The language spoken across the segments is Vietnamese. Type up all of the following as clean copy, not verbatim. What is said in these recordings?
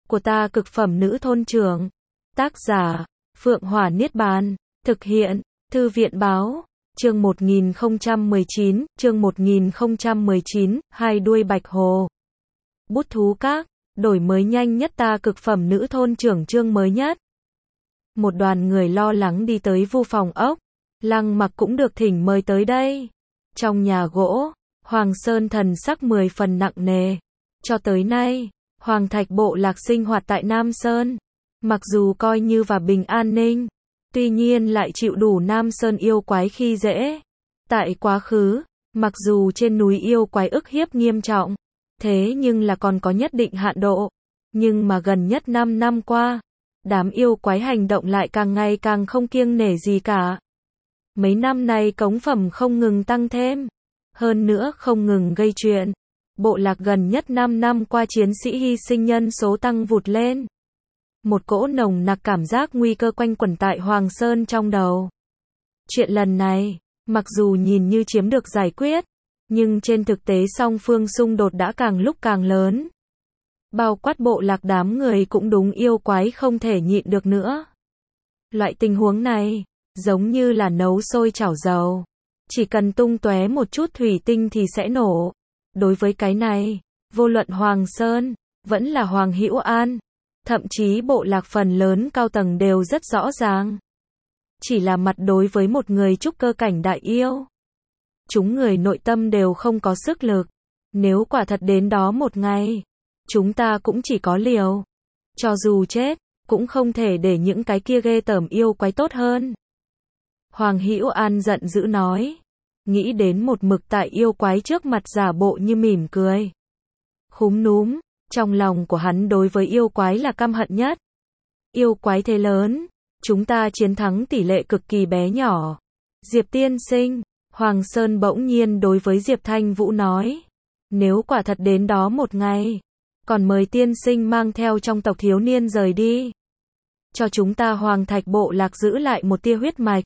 của ta cực phẩm nữ thôn trưởng. Tác giả, Phượng Hỏa Niết Bàn. Thực hiện, Thư viện Báo. Chương 1019, hai đuôi bạch hồ. Bút thú các, đổi mới nhanh nhất ta cực phẩm nữ thôn trưởng chương mới nhất. Một đoàn người lo lắng đi tới vu phòng ốc. Lăng Mặc cũng được thỉnh mời tới đây. Trong nhà gỗ, Hoàng Sơn thần sắc 10 phần nặng nề. Cho tới nay, Hoàng Thạch bộ lạc sinh hoạt tại Nam Sơn. Mặc dù coi như và bình an ninh, tuy nhiên lại chịu đủ Nam Sơn yêu quái khi dễ. Tại quá khứ, mặc dù trên núi yêu quái ức hiếp nghiêm trọng, thế nhưng là còn có nhất định hạn độ. Nhưng mà gần nhất 5 năm qua, đám yêu quái hành động lại càng ngày càng không kiêng nể gì cả. Mấy năm nay cống phẩm không ngừng tăng thêm, hơn nữa không ngừng gây chuyện. Bộ lạc gần nhất 5 năm qua chiến sĩ hy sinh nhân số tăng vụt lên. Một cỗ nồng nặc cảm giác nguy cơ quanh quẩn tại Hoàng Sơn trong đầu. Chuyện lần này, mặc dù nhìn như chiếm được giải quyết, nhưng trên thực tế song phương xung đột đã càng lúc càng lớn. Bao quát bộ lạc đám người cũng đúng yêu quái không thể nhịn được nữa. Loại tình huống này, giống như là nấu sôi chảo dầu. Chỉ cần tung tóe một chút thủy tinh thì sẽ nổ. Đối với cái này, vô luận Hoàng Sơn, vẫn là Hoàng Hữu An, thậm chí bộ lạc phần lớn cao tầng đều rất rõ ràng. Chỉ là mặt đối với một người trúc cơ cảnh đại yêu. Chúng người nội tâm đều không có sức lực. Nếu quả thật đến đó một ngày, chúng ta cũng chỉ có liều. Cho dù chết, cũng không thể để những cái kia ghê tởm yêu quái tốt hơn. Hoàng Hữu An giận dữ nói. Nghĩ đến một mực tại yêu quái trước mặt giả bộ như mỉm cười. Khúm núm, trong lòng của hắn đối với yêu quái là căm hận nhất. Yêu quái thế lớn, chúng ta chiến thắng tỷ lệ cực kỳ bé nhỏ. Diệp tiên sinh, Hoàng Sơn bỗng nhiên đối với Diệp Thanh Vũ nói. Nếu quả thật đến đó một ngày, còn mời tiên sinh mang theo trong tộc thiếu niên rời đi. Cho chúng ta Hoàng Thạch bộ lạc giữ lại một tia huyết mạch.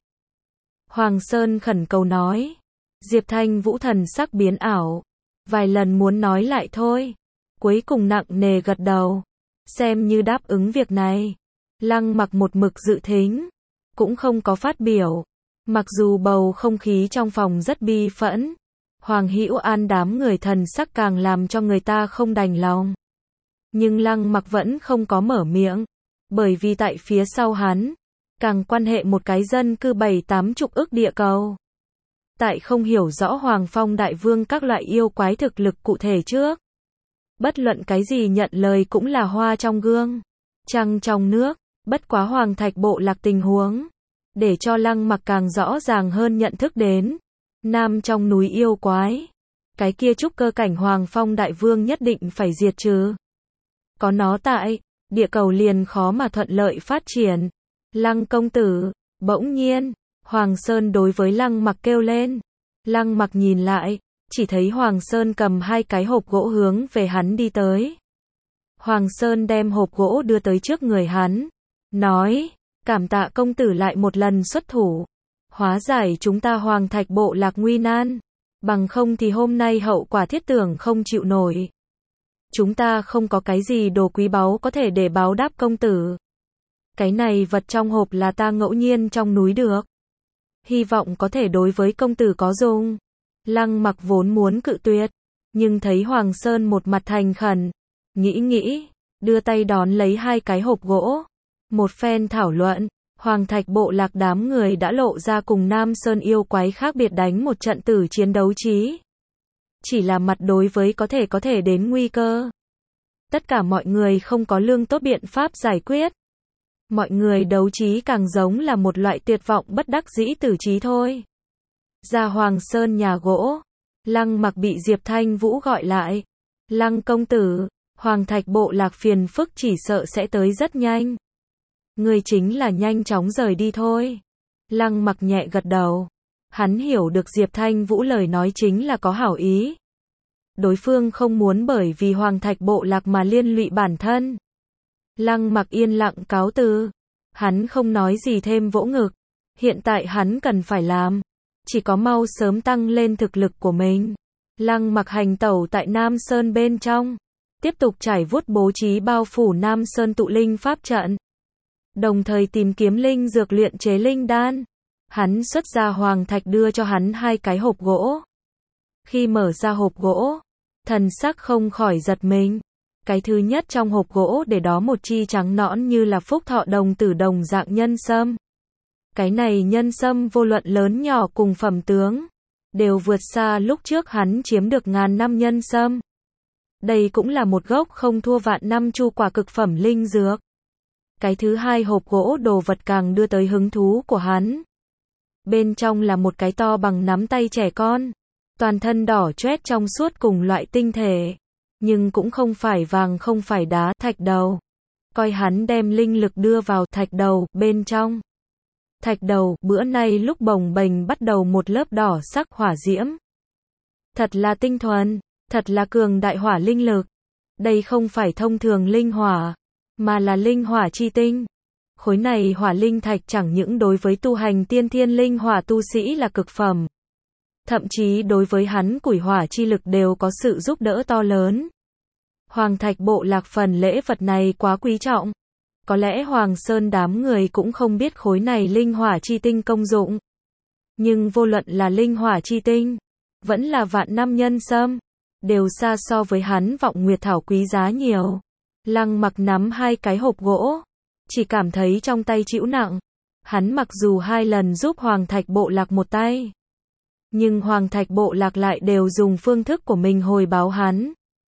Hoàng Sơn khẩn cầu nói. Diệp Thanh Vũ thần sắc biến ảo. Vài lần muốn nói lại thôi. Cuối cùng nặng nề gật đầu. Xem như đáp ứng việc này. Lăng Mặc một mực dự thính. Cũng không có phát biểu. Mặc dù bầu không khí trong phòng rất bi phẫn. Hoàng Hữu An đám người thần sắc càng làm cho người ta không đành lòng. Nhưng Lăng Mặc vẫn không có mở miệng. Bởi vì tại phía sau hắn, càng quan hệ một cái dân cư 7-80 ức địa cầu. Tại không hiểu rõ Hoàng Phong Đại Vương các loại yêu quái thực lực cụ thể trước. Bất luận cái gì nhận lời cũng là hoa trong gương, trăng trong nước, bất quá Hoàng Thạch bộ lạc tình huống. Để cho Lăng Mặc càng rõ ràng hơn nhận thức đến. Nam trong núi yêu quái. Cái kia trúc cơ cảnh Hoàng Phong Đại Vương nhất định phải diệt trừ. Có nó tại, địa cầu liền khó mà thuận lợi phát triển. Lăng công tử, bỗng nhiên, Hoàng Sơn đối với Lăng Mặc kêu lên. Lăng Mặc nhìn lại, chỉ thấy Hoàng Sơn cầm 2 cái hộp gỗ hướng về hắn đi tới. Hoàng Sơn đem hộp gỗ đưa tới trước người hắn, nói, cảm tạ công tử lại một lần xuất thủ, hóa giải chúng ta Hoàng Thạch bộ lạc nguy nan, bằng không thì hôm nay hậu quả thiết tưởng không chịu nổi. Chúng ta không có cái gì đồ quý báu có thể để báo đáp công tử. Cái này vật trong hộp là ta ngẫu nhiên trong núi được. Hy vọng có thể đối với công tử có dùng. Lăng Mặc vốn muốn cự tuyệt, nhưng thấy Hoàng Sơn một mặt thành khẩn, nghĩ, đưa tay đón lấy 2 cái hộp gỗ. Một phen thảo luận, Hoàng Thạch bộ lạc đám người đã lộ ra cùng Nam Sơn yêu quái khác biệt đánh một trận tử chiến đấu trí. Chỉ là mặt đối với có thể đến nguy cơ. Tất cả mọi người không có lương tốt biện pháp giải quyết. Mọi người đấu trí càng giống là một loại tuyệt vọng bất đắc dĩ tử trí thôi. Ra Hoàng Sơn nhà gỗ, Lăng Mặc bị Diệp Thanh Vũ gọi lại. Lăng công tử, Hoàng Thạch bộ lạc phiền phức chỉ sợ sẽ tới rất nhanh. Người chính là nhanh chóng rời đi thôi. Lăng Mặc nhẹ gật đầu. Hắn hiểu được Diệp Thanh Vũ lời nói chính là có hảo ý. Đối phương không muốn bởi vì Hoàng Thạch bộ lạc mà liên lụy bản thân. Lăng Mặc yên lặng cáo từ. Hắn không nói gì thêm vỗ ngực. Hiện tại hắn cần phải làm, chỉ có mau sớm tăng lên thực lực của mình. Lăng Mặc hành tẩu tại Nam Sơn bên trong. tiếp tục trải vuốt bố trí bao phủ Nam Sơn tụ linh pháp trận. Đồng thời tìm kiếm linh dược luyện chế linh đan. Hắn xuất ra hoàng thạch đưa cho hắn 2 cái hộp gỗ. Khi mở ra hộp gỗ, thần sắc không khỏi giật mình. Cái thứ nhất trong hộp gỗ để đó một chi trắng nõn như là phúc thọ đồng tử đồng dạng nhân sâm. Cái này nhân sâm vô luận lớn nhỏ cùng phẩm tướng, đều vượt xa lúc trước hắn chiếm được ngàn năm nhân sâm. Đây cũng là một gốc không thua vạn năm chu quả cực phẩm linh dược. Cái thứ hai hộp gỗ đồ vật càng đưa tới hứng thú của hắn. Bên trong là một cái to bằng nắm tay trẻ con, toàn thân đỏ chót trong suốt cùng loại tinh thể, nhưng cũng không phải vàng không phải đá, thạch đầu. Coi hắn đem linh lực đưa vào thạch đầu bên trong. Thạch đầu bữa nay lúc bồng bềnh bắt đầu một lớp đỏ sắc hỏa diễm. Thật là tinh thuần, thật là cường đại hỏa linh lực. Đây không phải thông thường linh hỏa, mà là linh hỏa chi tinh. Khối này hỏa linh thạch chẳng những đối với tu hành tiên thiên linh hỏa tu sĩ là cực phẩm, thậm chí đối với hắn củi hỏa chi lực đều có sự giúp đỡ to lớn. Hoàng thạch bộ lạc phần lễ vật này quá quý trọng. Có lẽ Hoàng Sơn đám người cũng không biết khối này linh hỏa chi tinh công dụng. Nhưng vô luận là linh hỏa chi tinh, vẫn là vạn năm nhân sâm, đều xa so với hắn vọng nguyệt thảo quý giá nhiều. Lăng Mặc nắm 2 cái hộp gỗ, chỉ cảm thấy trong tay chịu nặng. Hắn mặc dù 2 lần giúp Hoàng Thạch bộ lạc một tay, nhưng Hoàng Thạch bộ lạc lại đều dùng phương thức của mình hồi báo hắn.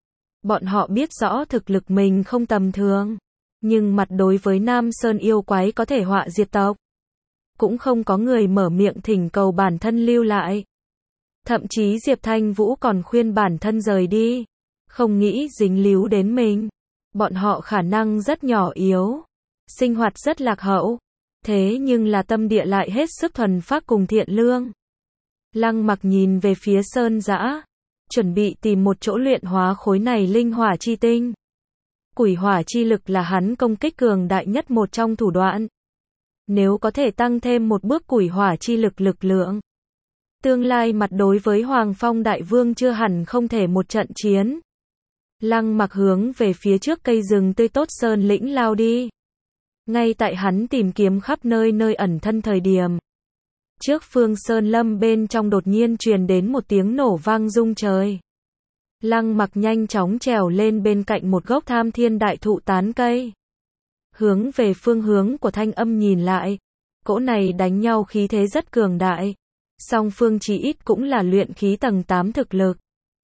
Bọn họ biết rõ thực lực mình không tầm thường, nhưng mặt đối với Nam Sơn yêu quái có thể họa diệt tộc, cũng không có người mở miệng thỉnh cầu bản thân lưu lại. Thậm chí Diệp Thanh Vũ còn khuyên bản thân rời đi, không nghĩ dính líu đến mình. Bọn họ khả năng rất nhỏ yếu, sinh hoạt rất lạc hậu, thế nhưng là tâm địa lại hết sức thuần phác cùng thiện lương. Lăng Mặc nhìn về phía Sơn Dã, chuẩn bị tìm một chỗ luyện hóa khối này linh hỏa chi tinh. Củi hỏa chi lực là hắn công kích cường đại nhất một trong thủ đoạn. Nếu có thể tăng thêm một bước củi hỏa chi lực lực lượng, tương lai mặt đối với Hoàng Phong Đại Vương chưa hẳn không thể một trận chiến. Lăng Mặc hướng về phía trước cây rừng tươi tốt sơn lĩnh lao đi. Ngay tại hắn tìm kiếm khắp nơi nơi ẩn thân thời điểm, trước phương sơn lâm bên trong đột nhiên truyền đến một tiếng nổ vang rung trời. Lăng Mặc nhanh chóng trèo lên bên cạnh một gốc tham thiên đại thụ tán cây. Hướng về phương hướng của thanh âm nhìn lại, cỗ này đánh nhau khí thế rất cường đại. Song phương chí ít cũng là luyện khí tầng 8 thực lực,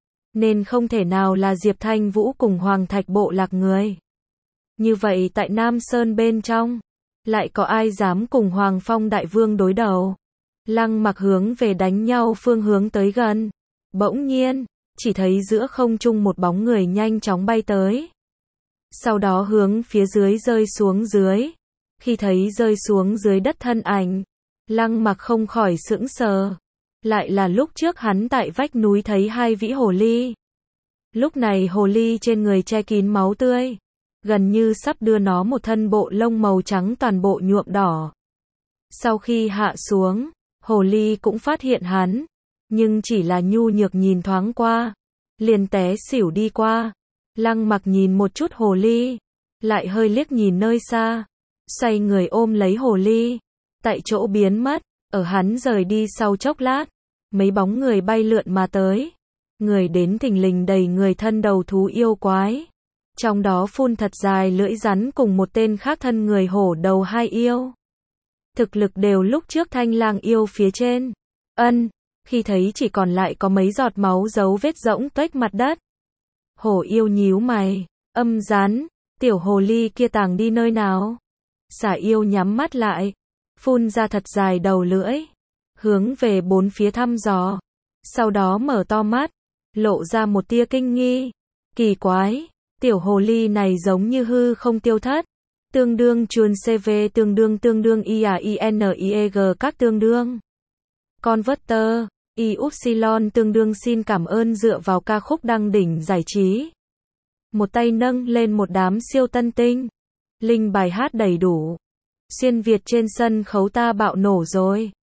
nên không thể nào là Diệp Thanh Vũ cùng Hoàng Thạch bộ lạc người. Như vậy tại Nam Sơn bên trong, lại có ai dám cùng Hoàng Phong Đại Vương đối đầu? Lăng Mặc hướng về đánh nhau phương hướng tới gần. Bỗng nhiên, chỉ thấy giữa không trung một bóng người nhanh chóng bay tới. Sau đó hướng phía dưới rơi xuống dưới. Khi thấy rơi xuống dưới đất thân ảnh, Lăng Mặc không khỏi sững sờ. Lại là lúc trước hắn tại vách núi thấy 2 vĩ hồ ly. Lúc này hồ ly trên người che kín máu tươi, gần như sắp đưa nó một thân bộ lông màu trắng toàn bộ nhuộm đỏ. Sau khi hạ xuống, hồ ly cũng phát hiện hắn, nhưng chỉ là nhu nhược nhìn thoáng qua, liền té xỉu đi qua. Lăng Mặc nhìn một chút hồ ly, lại hơi liếc nhìn nơi xa, xoay người ôm lấy hồ ly, tại chỗ biến mất. Ở hắn rời đi sau chốc lát, mấy bóng người bay lượn mà tới. Người đến thình lình đầy người thân đầu thú yêu quái. Trong đó phun thật dài lưỡi rắn cùng một tên khác thân người hổ đầu 2 yêu. Thực lực đều lúc trước Thanh Lang yêu phía trên. Khi thấy chỉ còn lại có mấy giọt máu dấu vết rỗng tuếch mặt đất. Hổ yêu nhíu mày, rắn, tiểu hồ ly kia tàng đi nơi nào? Xà yêu nhắm mắt lại, phun ra thật dài đầu lưỡi, hướng về bốn phía thăm dò. Sau đó mở to mắt, lộ ra một tia kinh nghi. Kỳ quái, tiểu hồ ly này giống như hư không tiêu thất. Tương đương chuồn CV tương đương IAINIEG các tương đương. Converter, Y-Upsilon tương đương xin cảm ơn dựa vào ca khúc đăng đỉnh giải trí. Một tay nâng lên một đám siêu tân tinh. Linh bài hát đầy đủ. Xuyên Việt trên sân khấu ta bạo nổ rồi.